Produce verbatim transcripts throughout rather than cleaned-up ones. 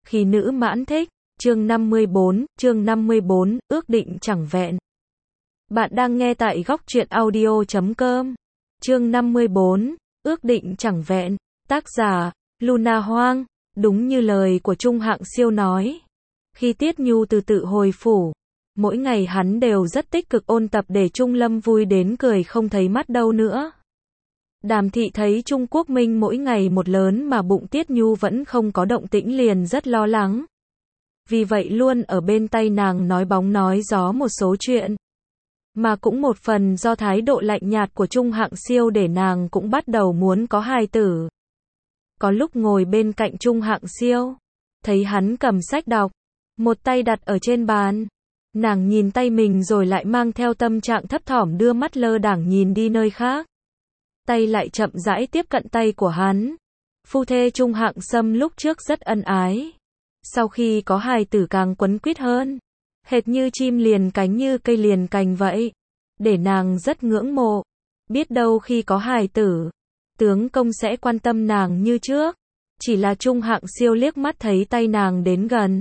Khi nữ mãn thích, chương năm mươi bốn, chương năm mươi bốn, ước định chẳng vẹn. Bạn đang nghe tại góc truyện audio chấm com. Chương năm mươi bốn, ước định chẳng vẹn, tác giả, Luna Hoang, đúng như lời của Trung Hạng Siêu nói. Khi Tiết Nhu từ tự hồi phủ, mỗi ngày hắn đều rất tích cực ôn tập để Trung Lâm vui đến cười không thấy mắt đâu nữa. Đàm Thị thấy Trung Quốc Minh mỗi ngày một lớn mà bụng Tiết Nhu vẫn không có động tĩnh liền rất lo lắng. Vì vậy luôn ở bên tay nàng nói bóng nói gió một số chuyện. Mà cũng một phần do thái độ lạnh nhạt của Trung Hạng Siêu để nàng cũng bắt đầu muốn có hài tử. Có lúc ngồi bên cạnh Trung Hạng Siêu, thấy hắn cầm sách đọc, một tay đặt ở trên bàn. Nàng nhìn tay mình rồi lại mang theo tâm trạng thấp thỏm đưa mắt lơ đãng nhìn đi nơi khác. Tay lại chậm rãi tiếp cận tay của hắn. Phu thê Trung Hạng Sâm lúc trước rất ân ái. Sau khi có hài tử càng quấn quýt hơn. Hệt như chim liền cánh như cây liền cành vậy. Để nàng rất ngưỡng mộ. Biết đâu khi có hài tử, tướng công sẽ quan tâm nàng như trước. Chỉ là Trung Hạng Siêu liếc mắt thấy tay nàng đến gần.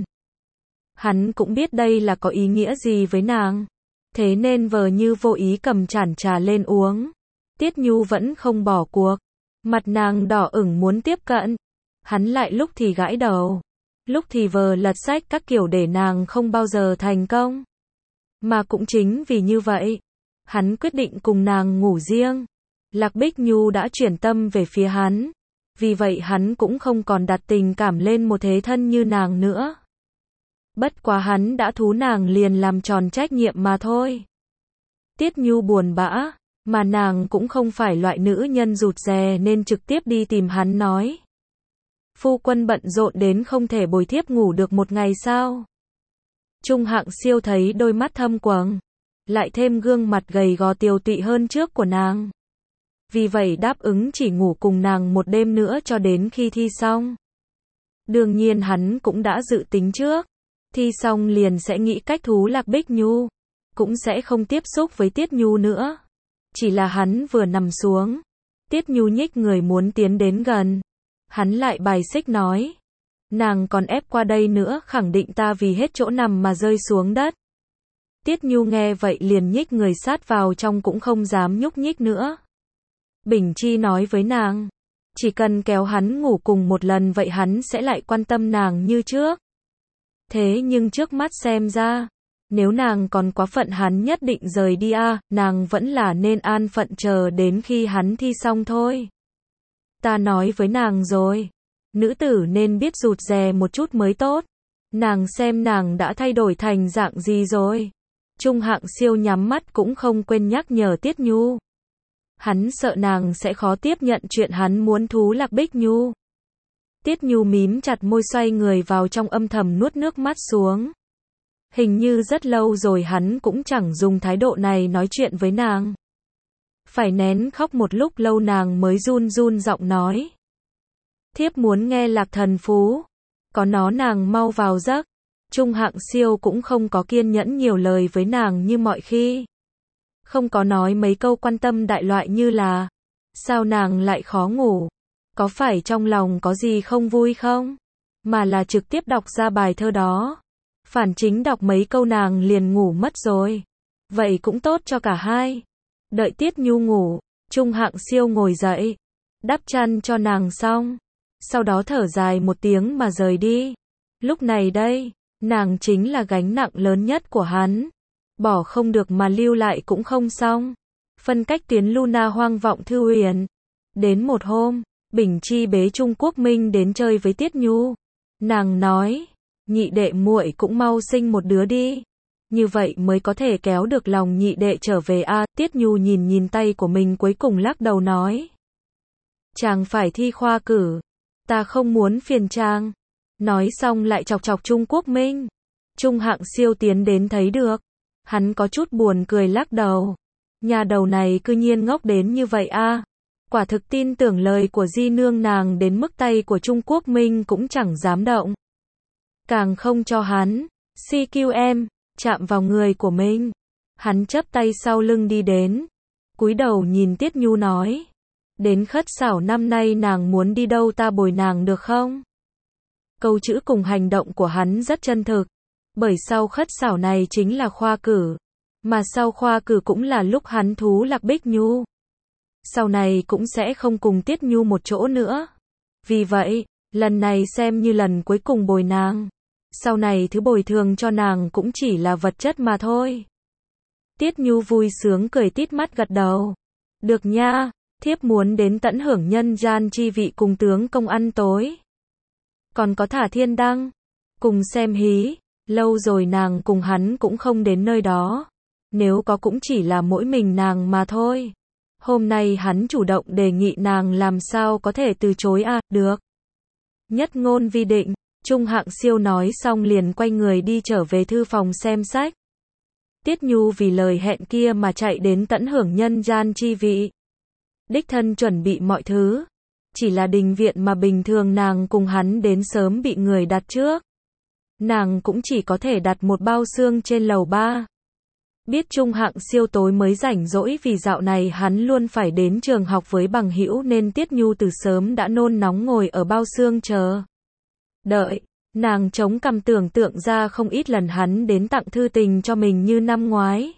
Hắn cũng biết đây là có ý nghĩa gì với nàng. Thế nên vờ như vô ý cầm chản trà lên uống. Tiết Nhu vẫn không bỏ cuộc. Mặt nàng đỏ ửng muốn tiếp cận. Hắn lại lúc thì gãi đầu, lúc thì vờ lật sách các kiểu để nàng không bao giờ thành công. Mà cũng chính vì như vậy, hắn quyết định cùng nàng ngủ riêng. Lạc Bích Nhu đã chuyển tâm về phía hắn. Vì vậy hắn cũng không còn đặt tình cảm lên một thế thân như nàng nữa. Bất quá hắn đã thú nàng liền làm tròn trách nhiệm mà thôi. Tiết Nhu buồn bã. Mà nàng cũng không phải loại nữ nhân rụt rè nên trực tiếp đi tìm hắn nói. Phu quân bận rộn đến không thể bồi thiếp ngủ được một ngày sao? Trung Hạng Siêu thấy đôi mắt thâm quầng, lại thêm gương mặt gầy gò tiều tụy hơn trước của nàng. Vì vậy đáp ứng chỉ ngủ cùng nàng một đêm nữa cho đến khi thi xong. Đương nhiên hắn cũng đã dự tính trước. Thi xong liền sẽ nghĩ cách thú Lạc Bích Nhu. Cũng sẽ không tiếp xúc với Tiết Nhu nữa. Chỉ là hắn vừa nằm xuống, Tiết Nhu nhích người muốn tiến đến gần. Hắn lại bài xích nói. Nàng còn ép qua đây nữa khẳng định ta vì hết chỗ nằm mà rơi xuống đất. Tiết Nhu nghe vậy liền nhích người sát vào trong cũng không dám nhúc nhích nữa. Bình Chi nói với nàng. Chỉ cần kéo hắn ngủ cùng một lần vậy hắn sẽ lại quan tâm nàng như trước. Thế nhưng trước mắt xem ra, nếu nàng còn quá phận hắn nhất định rời đi à, nàng vẫn là nên an phận chờ đến khi hắn thi xong thôi. Ta nói với nàng rồi, nữ tử nên biết rụt rè một chút mới tốt. Nàng xem nàng đã thay đổi thành dạng gì rồi. Trung Hạng Siêu nhắm mắt cũng không quên nhắc nhở Tiết Nhu. Hắn sợ nàng sẽ khó tiếp nhận chuyện hắn muốn thú Lạc Bích Nhu. Tiết Nhu mím chặt môi xoay người vào trong âm thầm nuốt nước mắt xuống. Hình như rất lâu rồi hắn cũng chẳng dùng thái độ này nói chuyện với nàng. Phải nén khóc một lúc lâu nàng mới run run giọng nói. Thiếp muốn nghe Lạc Thần Phú. Có nó nàng mau vào giấc. Trung Hạng Siêu cũng không có kiên nhẫn nhiều lời với nàng như mọi khi. Không có nói mấy câu quan tâm đại loại như là. Sao nàng lại khó ngủ? Có phải trong lòng có gì không vui không? Mà là trực tiếp đọc ra bài thơ đó. Phản chính đọc mấy câu nàng liền ngủ mất rồi. Vậy cũng tốt cho cả hai. Đợi Tiết Nhu ngủ, Trung Hạng Siêu ngồi dậy, đắp chăn cho nàng xong. Sau đó thở dài một tiếng mà rời đi. Lúc này đây, nàng chính là gánh nặng lớn nhất của hắn. Bỏ không được mà lưu lại cũng không xong. Phân cách tuyến Luna Hoang vọng Thư Huyền. Đến một hôm, Bình Chi bế Trung Quốc Minh đến chơi với Tiết Nhu. Nàng nói. Nhị đệ muội cũng mau sinh một đứa đi. Như vậy mới có thể kéo được lòng nhị đệ trở về a. À, Tiết Nhu nhìn nhìn tay của mình cuối cùng lắc đầu nói. Chàng phải thi khoa cử. Ta không muốn phiền chàng. Nói xong lại chọc chọc Trung Quốc Minh. Trung Hạng Siêu tiến đến thấy được. Hắn có chút buồn cười lắc đầu. Nhà đầu này cư nhiên ngốc đến như vậy a. À. Quả thực tin tưởng lời của di nương nàng đến mức tay của Trung Quốc Minh cũng chẳng dám động. Càng không cho hắn, xê quy em, chạm vào người của mình. Hắn chắp tay sau lưng đi đến. Cúi đầu nhìn Tiết Nhu nói. Đến khất xảo năm nay nàng muốn đi đâu ta bồi nàng được không? Câu chữ cùng hành động của hắn rất chân thực. Bởi sau khất xảo này chính là khoa cử. Mà sau khoa cử cũng là lúc hắn thú Lạc Bích Nhu. Sau này cũng sẽ không cùng Tiết Nhu một chỗ nữa. Vì vậy, lần này xem như lần cuối cùng bồi nàng. Sau này thứ bồi thường cho nàng cũng chỉ là vật chất mà thôi. Tiết Nhu vui sướng cười tít mắt gật đầu. Được nha, thiếp muốn đến tận hưởng nhân gian chi vị cùng tướng công ăn tối. Còn có thả thiên đăng, cùng xem hí, lâu rồi nàng cùng hắn cũng không đến nơi đó. Nếu có cũng chỉ là mỗi mình nàng mà thôi. Hôm nay hắn chủ động đề nghị nàng làm sao có thể từ chối à, được. Nhất ngôn vi định, Trung Hạng Siêu nói xong liền quay người đi trở về thư phòng xem sách. Tiết Nhu vì lời hẹn kia mà chạy đến tận hưởng nhân gian chi vị. Đích thân chuẩn bị mọi thứ. Chỉ là đình viện mà bình thường nàng cùng hắn đến sớm bị người đặt trước. Nàng cũng chỉ có thể đặt một bao xương trên lầu ba. Biết Trung Hạng Siêu tối mới rảnh rỗi vì dạo này hắn luôn phải đến trường học với bằng hữu nên Tiết Nhu từ sớm đã nôn nóng ngồi ở bao xương chờ. Đợi, nàng chống cằm tưởng tượng ra không ít lần hắn đến tặng thư tình cho mình như năm ngoái.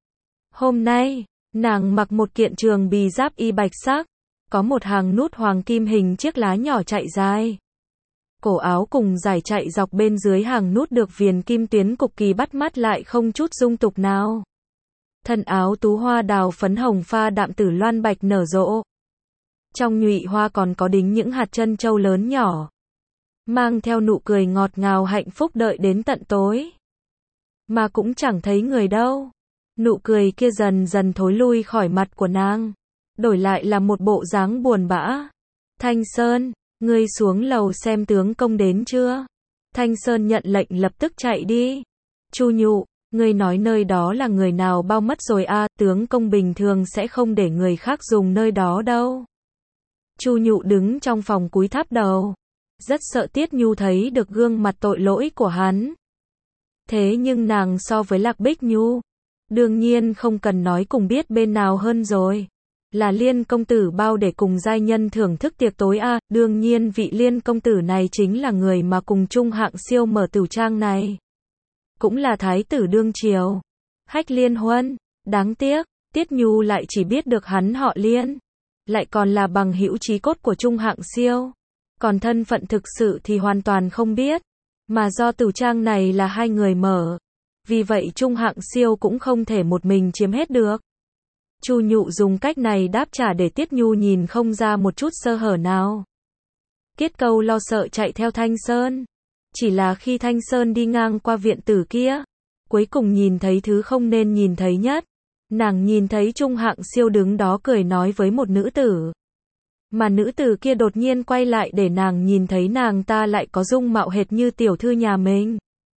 Hôm nay, nàng mặc một kiện trường bì giáp y bạch sắc, có một hàng nút hoàng kim hình chiếc lá nhỏ chạy dài. Cổ áo cùng dài chạy dọc bên dưới hàng nút được viền kim tuyến cực kỳ bắt mắt lại không chút dung tục nào. Thân áo tú hoa đào phấn hồng pha đạm tử loan bạch nở rộ. Trong nhụy hoa còn có đính những hạt trân châu lớn nhỏ. Mang theo nụ cười ngọt ngào hạnh phúc đợi đến tận tối. Mà cũng chẳng thấy người đâu. Nụ cười kia dần dần thối lui khỏi mặt của nàng. Đổi lại là một bộ dáng buồn bã. Thanh Sơn, ngươi xuống lầu xem tướng công đến chưa? Thanh Sơn nhận lệnh lập tức chạy đi. Chu Nhụ, ngươi nói nơi đó là người nào bao mất rồi a, à, tướng công bình thường sẽ không để người khác dùng nơi đó đâu. Chu Nhụ đứng trong phòng cúi thấp đầu. Rất sợ Tiết Nhu thấy được gương mặt tội lỗi của hắn. Thế nhưng nàng so với Lạc Bích Nhu, đương nhiên không cần nói cùng biết bên nào hơn rồi. Là Liên công tử bao để cùng giai nhân thưởng thức tiệc tối a, à, đương nhiên vị Liên công tử này chính là người mà cùng Trung Hạng Siêu mở tửu trang này. Cũng là thái tử đương triều. Hách Liên Huân, đáng tiếc, Tiết Nhu lại chỉ biết được hắn họ Liên, lại còn là bằng hữu chí cốt của Trung Hạng Siêu. Còn thân phận thực sự thì hoàn toàn không biết, mà do tửu trang này là hai người mở, vì vậy Trung Hạng Siêu cũng không thể một mình chiếm hết được. Chu Nhụ dùng cách này đáp trả để Tiết Nhu nhìn không ra một chút sơ hở nào. Kiết Câu lo sợ chạy theo Thanh Sơn, chỉ là khi Thanh Sơn đi ngang qua viện tử kia, cuối cùng nhìn thấy thứ không nên nhìn thấy nhất. Nàng nhìn thấy Trung Hạng Siêu đứng đó cười nói với một nữ tử. Mà nữ tử kia đột nhiên quay lại để nàng nhìn thấy nàng ta lại có dung mạo hệt như tiểu thư nhà mình.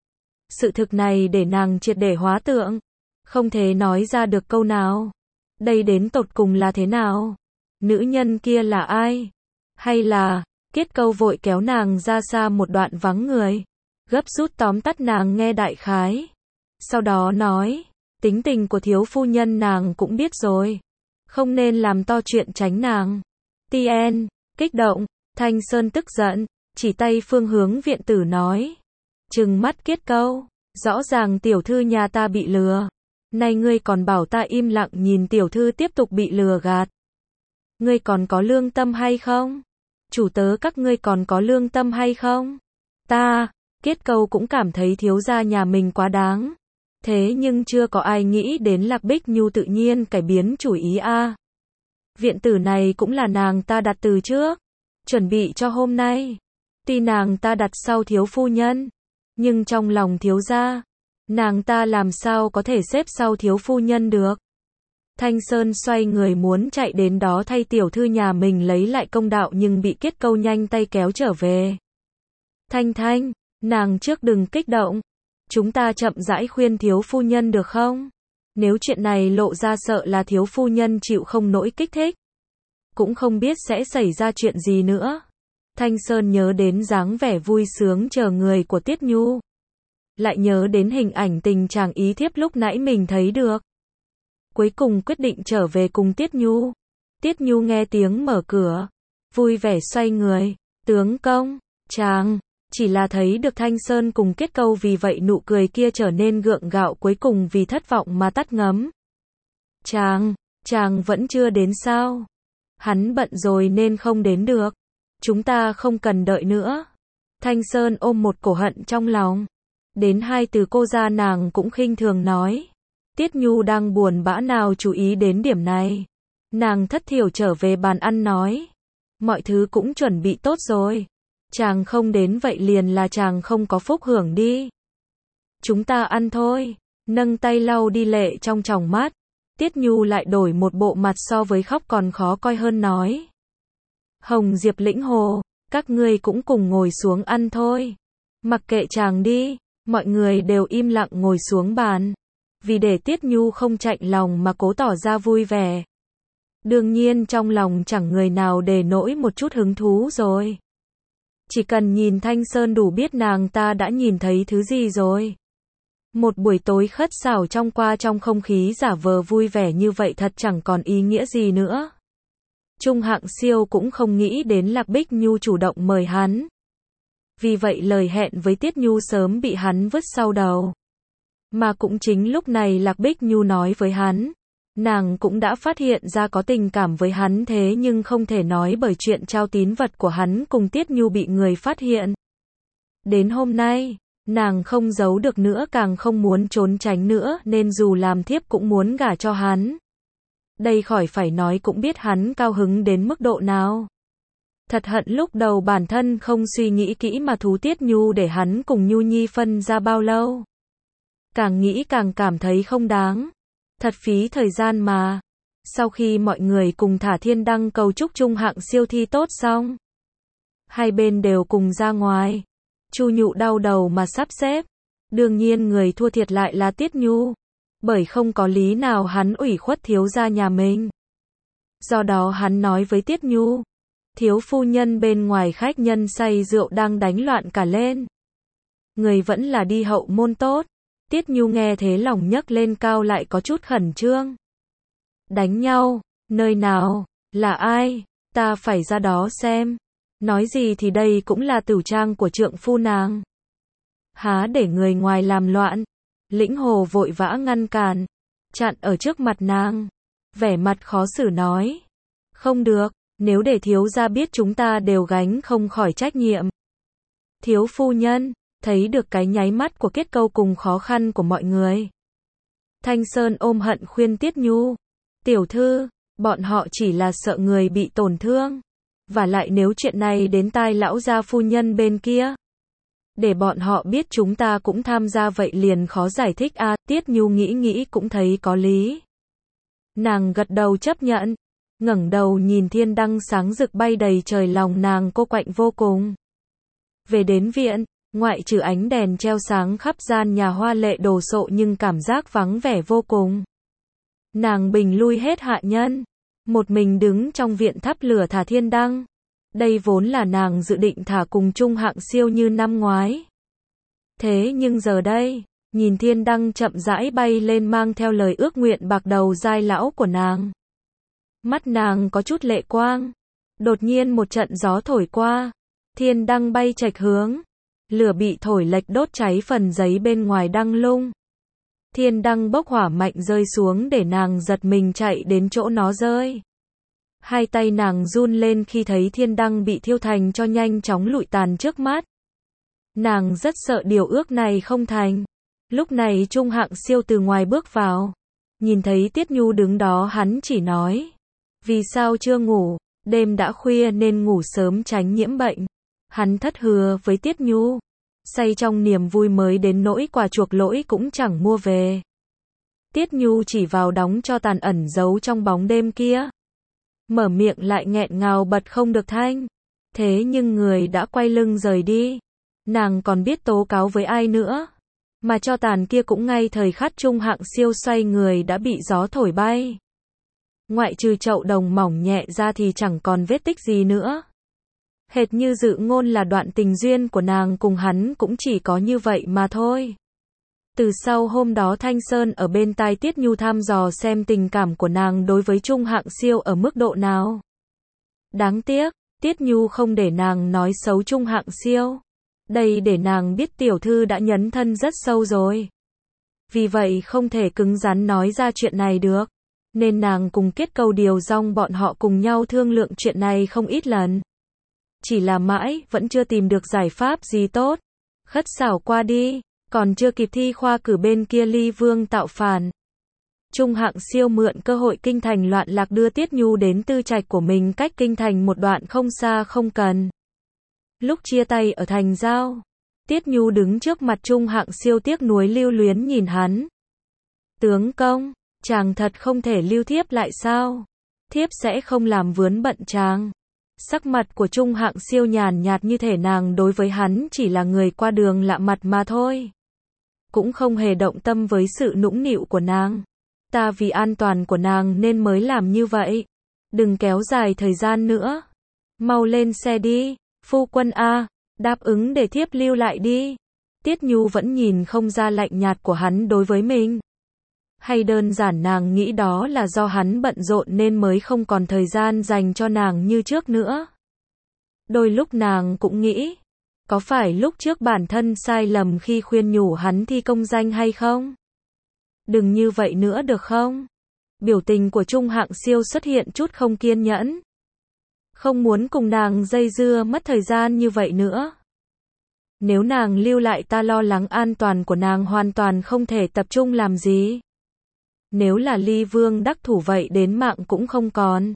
Sự thực này để nàng triệt để hóa tượng, không thể nói ra được câu nào. Đây đến tột cùng là thế nào? Nữ nhân kia là ai? Hay là, Kiết Câu vội kéo nàng ra xa một đoạn vắng người, gấp rút tóm tắt nàng nghe đại khái. Sau đó nói, tính tình của thiếu phu nhân nàng cũng biết rồi, không nên làm to chuyện tránh nàng. Tien, kích động, Thanh Sơn tức giận, chỉ tay phương hướng viện tử nói. Trừng mắt Kiết Câu, rõ ràng tiểu thư nhà ta bị lừa. Nay ngươi còn bảo ta im lặng nhìn tiểu thư tiếp tục bị lừa gạt. Ngươi còn có lương tâm hay không? Chủ tớ các ngươi còn có lương tâm hay không? Ta, Kiết Câu cũng cảm thấy thiếu gia nhà mình quá đáng. Thế nhưng chưa có ai nghĩ đến Lạc Bích Nhu tự nhiên cải biến chủ ý a. À. Viện tử này cũng là nàng ta đặt từ trước, chuẩn bị cho hôm nay. Tuy nàng ta đặt sau thiếu phu nhân, nhưng trong lòng thiếu gia, nàng ta làm sao có thể xếp sau thiếu phu nhân được. Thanh Sơn xoay người muốn chạy đến đó thay tiểu thư nhà mình lấy lại công đạo nhưng bị Kiết Câu nhanh tay kéo trở về. Thanh Thanh, nàng trước đừng kích động. Chúng ta chậm rãi khuyên thiếu phu nhân được không? Nếu chuyện này lộ ra sợ là thiếu phu nhân chịu không nổi kích thích. Cũng không biết sẽ xảy ra chuyện gì nữa. Thanh Sơn nhớ đến dáng vẻ vui sướng chờ người của Tiết Nhu. Lại nhớ đến hình ảnh tình chàng ý thiếp lúc nãy mình thấy được. Cuối cùng quyết định trở về cùng Tiết Nhu. Tiết Nhu nghe tiếng mở cửa, vui vẻ xoay người. Tướng công, chàng, Chỉ là thấy được Thanh Sơn cùng Kết Câu vì vậy nụ cười kia trở nên gượng gạo cuối cùng vì thất vọng mà tắt ngấm. Chàng, chàng vẫn chưa đến sao? Hắn bận rồi nên không đến được. Chúng ta không cần đợi nữa. Thanh Sơn ôm một cổ hận trong lòng. Đến hai từ cô ra nàng cũng khinh thường nói. Tiết Nhu đang buồn bã nào chú ý đến điểm này. Nàng thất thiểu trở về bàn ăn nói. Mọi thứ cũng chuẩn bị tốt rồi. Chàng không đến vậy liền là chàng không có phúc hưởng đi. Chúng ta ăn thôi. Nâng tay lau đi lệ trong tròng mắt. Tiết Nhu lại đổi một bộ mặt so với khóc còn khó coi hơn nói. Hồng Diệp Lĩnh Hồ, các ngươi cũng cùng ngồi xuống ăn thôi. Mặc kệ chàng đi, mọi người đều im lặng ngồi xuống bàn. Vì để Tiết Nhu không chạnh lòng mà cố tỏ ra vui vẻ. Đương nhiên trong lòng chẳng người nào để nỗi một chút hứng thú rồi. Chỉ cần nhìn Thanh Sơn đủ biết nàng ta đã nhìn thấy thứ gì rồi. Một buổi tối khất xảo trong qua trong không khí giả vờ vui vẻ như vậy thật chẳng còn ý nghĩa gì nữa. Trung Hạng Siêu cũng không nghĩ đến Lạc Bích Nhu chủ động mời hắn. Vì vậy lời hẹn với Tiết Nhu sớm bị hắn vứt sau đầu. Mà cũng chính lúc này Lạc Bích Nhu nói với hắn. Nàng cũng đã phát hiện ra có tình cảm với hắn thế nhưng không thể nói bởi chuyện trao tín vật của hắn cùng Tiết Nhu bị người phát hiện. Đến hôm nay, nàng không giấu được nữa càng không muốn trốn tránh nữa nên dù làm thiếp cũng muốn gả cho hắn. Đây khỏi phải nói cũng biết hắn cao hứng đến mức độ nào. Thật hận lúc đầu bản thân không suy nghĩ kỹ mà thú Tiết Nhu để hắn cùng Nhu Nhi phân ra bao lâu. Càng nghĩ càng cảm thấy không đáng. Thật phí thời gian mà. Sau khi mọi người cùng thả thiên đăng cầu chúc Trung Hạng Siêu thi tốt xong. Hai bên đều cùng ra ngoài. Chu Nhụ đau đầu mà sắp xếp. Đương nhiên người thua thiệt lại là Tiết Nhu. Bởi không có lý nào hắn ủy khuất thiếu gia nhà mình. Do đó hắn nói với Tiết Nhu. Thiếu phu nhân bên ngoài khách nhân say rượu đang đánh loạn cả lên. Người vẫn là đi hậu môn tốt. Tiết Nhu nghe thế lòng nhấc lên cao lại có chút khẩn trương. Đánh nhau, nơi nào, là ai, ta phải ra đó xem. Nói gì thì đây cũng là tửu trang của trượng phu nàng. Há để người ngoài làm loạn. Lĩnh Hồ vội vã ngăn cản, chặn ở trước mặt nàng. Vẻ mặt khó xử nói. Không được, nếu để thiếu gia biết chúng ta đều gánh không khỏi trách nhiệm. Thiếu phu nhân. Thấy được cái nháy mắt của Kết Câu cùng khó khăn của mọi người. Thanh Sơn ôm hận khuyên Tiết Nhu. Tiểu thư, bọn họ chỉ là sợ người bị tổn thương. Và lại nếu chuyện này đến tai lão gia phu nhân bên kia. Để bọn họ biết chúng ta cũng tham gia vậy liền khó giải thích à. Tiết Nhu nghĩ nghĩ cũng thấy có lý. Nàng gật đầu chấp nhận. Ngẩng đầu nhìn thiên đăng sáng rực bay đầy trời lòng nàng cô quạnh vô cùng. Về đến viện. Ngoại trừ ánh đèn treo sáng khắp gian nhà hoa lệ đồ sộ nhưng cảm giác vắng vẻ vô cùng. Nàng bình lui hết hạ nhân. Một mình đứng trong viện thắp lửa thả thiên đăng. Đây vốn là nàng dự định thả cùng Trung Hạng Siêu như năm ngoái. Thế nhưng giờ đây, nhìn thiên đăng chậm rãi bay lên mang theo lời ước nguyện bạc đầu dai lão của nàng. Mắt nàng có chút lệ quang. Đột nhiên một trận gió thổi qua. Thiên đăng bay chệch hướng. Lửa bị thổi lệch đốt cháy phần giấy bên ngoài đăng lung. Thiên đăng bốc hỏa mạnh rơi xuống để nàng giật mình chạy đến chỗ nó rơi. Hai tay nàng run lên khi thấy thiên đăng bị thiêu thành cho nhanh chóng lụi tàn trước mắt. Nàng rất sợ điều ước này không thành. Lúc này Trung Hạng Siêu từ ngoài bước vào. Nhìn thấy Tiết Nhu đứng đó hắn chỉ nói. Vì sao chưa ngủ, đêm đã khuya nên ngủ sớm tránh nhiễm bệnh. Hắn thất hứa với Tiết Nhu. Say trong niềm vui mới đến nỗi quà chuộc lỗi cũng chẳng mua về. Tiết Nhu chỉ vào đóng cho tàn ẩn giấu trong bóng đêm kia. Mở miệng lại nghẹn ngào bật không được thanh. Thế nhưng người đã quay lưng rời đi. Nàng còn biết tố cáo với ai nữa. Mà cho tàn kia cũng ngay thời khắc Trung Hạng Siêu xoay người đã bị gió thổi bay. Ngoại trừ chậu đồng mỏng nhẹ ra thì chẳng còn vết tích gì nữa. Hệt như dự ngôn là đoạn tình duyên của nàng cùng hắn cũng chỉ có như vậy mà thôi. Từ sau hôm đó Thanh Sơn ở bên tai Tiết Nhu thăm dò xem tình cảm của nàng đối với Trung Hạng Siêu ở mức độ nào. Đáng tiếc, Tiết Nhu không để nàng nói xấu Trung Hạng Siêu. Đây để nàng biết tiểu thư đã nhấn thân rất sâu rồi. Vì vậy không thể cứng rắn nói ra chuyện này được. Nên nàng cùng Kết Câu Điều Dong bọn họ cùng nhau thương lượng chuyện này không ít lần. Chỉ là mãi, vẫn chưa tìm được giải pháp gì tốt. Khất xảo qua đi, còn chưa kịp thi khoa cử bên kia Ly Vương tạo phản. Trung Hạng Siêu mượn cơ hội kinh thành loạn lạc đưa Tiết Nhu đến tư trạch của mình cách kinh thành một đoạn không xa không cần. Lúc chia tay ở thành Giao, Tiết Nhu đứng trước mặt Trung Hạng Siêu tiếc nuối lưu luyến nhìn hắn. Tướng công, chàng thật không thể lưu thiếp lại sao? Thiếp sẽ không làm vướng bận chàng. Sắc mặt của Trung Hạng Siêu nhàn nhạt như thể nàng đối với hắn chỉ là người qua đường lạ mặt mà thôi. Cũng không hề động tâm với sự nũng nịu của nàng. Ta vì an toàn của nàng nên mới làm như vậy. Đừng kéo dài thời gian nữa. Mau lên xe đi, phu quân a, đáp ứng để thiếp lưu lại đi. Tiết Nhu vẫn nhìn không ra lạnh nhạt của hắn đối với mình. Hay đơn giản nàng nghĩ đó là do hắn bận rộn nên mới không còn thời gian dành cho nàng như trước nữa. Đôi lúc nàng cũng nghĩ, có phải lúc trước bản thân sai lầm khi khuyên nhủ hắn thi công danh hay không? Đừng như vậy nữa được không? Biểu tình của Trung Hạng Siêu xuất hiện chút không kiên nhẫn. Không muốn cùng nàng dây dưa mất thời gian như vậy nữa. Nếu nàng lưu lại ta lo lắng an toàn của nàng hoàn toàn không thể tập trung làm gì. Nếu là Ly Vương đắc thủ vậy đến mạng cũng không còn.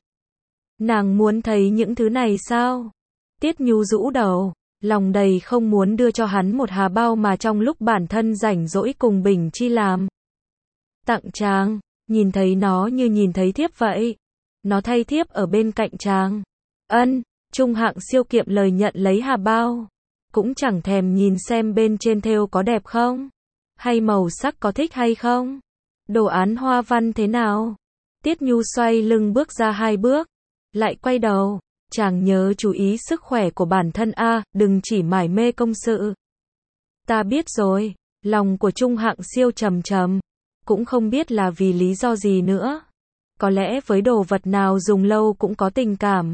Nàng muốn thấy những thứ này sao? Tiết Nhu rũ đầu, lòng đầy không muốn đưa cho hắn một hà bao mà trong lúc bản thân rảnh rỗi cùng Bình Chi làm. Tặng chàng, nhìn thấy nó như nhìn thấy thiếp vậy. Nó thay thiếp ở bên cạnh chàng. Ân, Trung Hạng Siêu kiệm lời nhận lấy hà bao. Cũng chẳng thèm nhìn xem bên trên thêu có đẹp không? Hay màu sắc có thích hay không? Đồ án hoa văn thế nào? Tiết Nhu xoay lưng bước ra hai bước. Lại quay đầu. Chàng nhớ chú ý sức khỏe của bản thân a, đừng chỉ mải mê công sự. Ta biết rồi. Lòng của Trung Hạng Siêu trầm trầm. Cũng không biết là vì lý do gì nữa. Có lẽ với đồ vật nào dùng lâu cũng có tình cảm.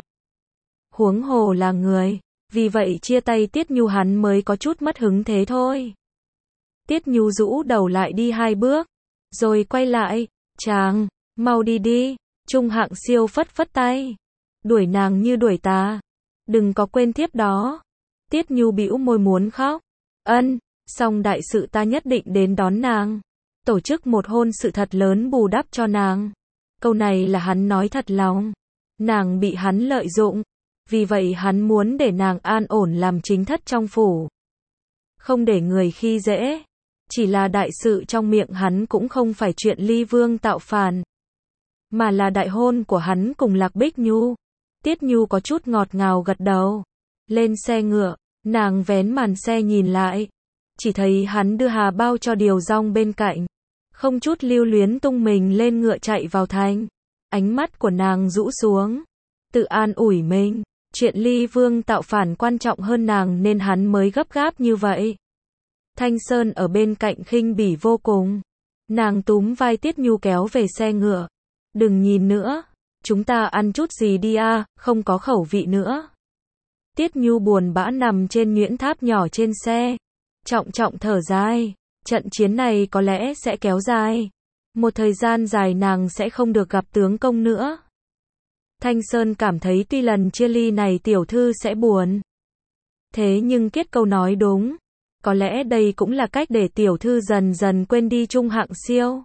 Huống hồ là người. Vì vậy chia tay Tiết Nhu hắn mới có chút mất hứng thế thôi. Tiết Nhu rũ đầu lại đi hai bước. Rồi quay lại. Chàng, mau đi đi. Trung Hạng Siêu phất phất tay. Đuổi nàng như đuổi ta. Đừng có quên thiếp đó. Tiết Nhu bĩu môi muốn khóc. Ân, xong đại sự ta nhất định đến đón nàng. Tổ chức một hôn sự thật lớn bù đắp cho nàng. Câu này là hắn nói thật lòng. Nàng bị hắn lợi dụng. Vì vậy hắn muốn để nàng an ổn làm chính thất trong phủ. Không để người khi dễ. Chỉ là đại sự trong miệng hắn cũng không phải chuyện Ly Vương tạo phản. Mà là đại hôn của hắn cùng Lạc Bích Nhu. Tiết Nhu có chút ngọt ngào gật đầu. Lên xe ngựa, nàng vén màn xe nhìn lại. Chỉ thấy hắn đưa hà bao cho Điều Dong bên cạnh. Không chút lưu luyến tung mình lên ngựa chạy vào thành. Ánh mắt của nàng rũ xuống. Tự an ủi mình. Chuyện Ly Vương tạo phản quan trọng hơn nàng nên hắn mới gấp gáp như vậy. Thanh Sơn ở bên cạnh khinh bỉ vô cùng. Nàng túm vai Tiết Nhu kéo về xe ngựa. Đừng nhìn nữa. Chúng ta ăn chút gì đi a, không có khẩu vị nữa. Tiết Nhu buồn bã nằm trên nhuyễn tháp nhỏ trên xe. Trọng trọng thở dài. Trận chiến này có lẽ sẽ kéo dài. Một thời gian dài nàng sẽ không được gặp tướng công nữa. Thanh Sơn cảm thấy tuy lần chia ly này tiểu thư sẽ buồn. Thế nhưng Kết Câu nói đúng. Có lẽ đây cũng là cách để tiểu thư dần dần quên đi Trung Hạng Siêu.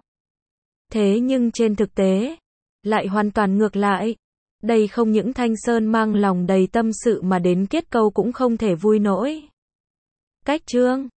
Thế nhưng trên thực tế, lại hoàn toàn ngược lại. Đây không những Thanh Sơn mang lòng đầy tâm sự mà đến Kết Câu cũng không thể vui nổi. Cách chương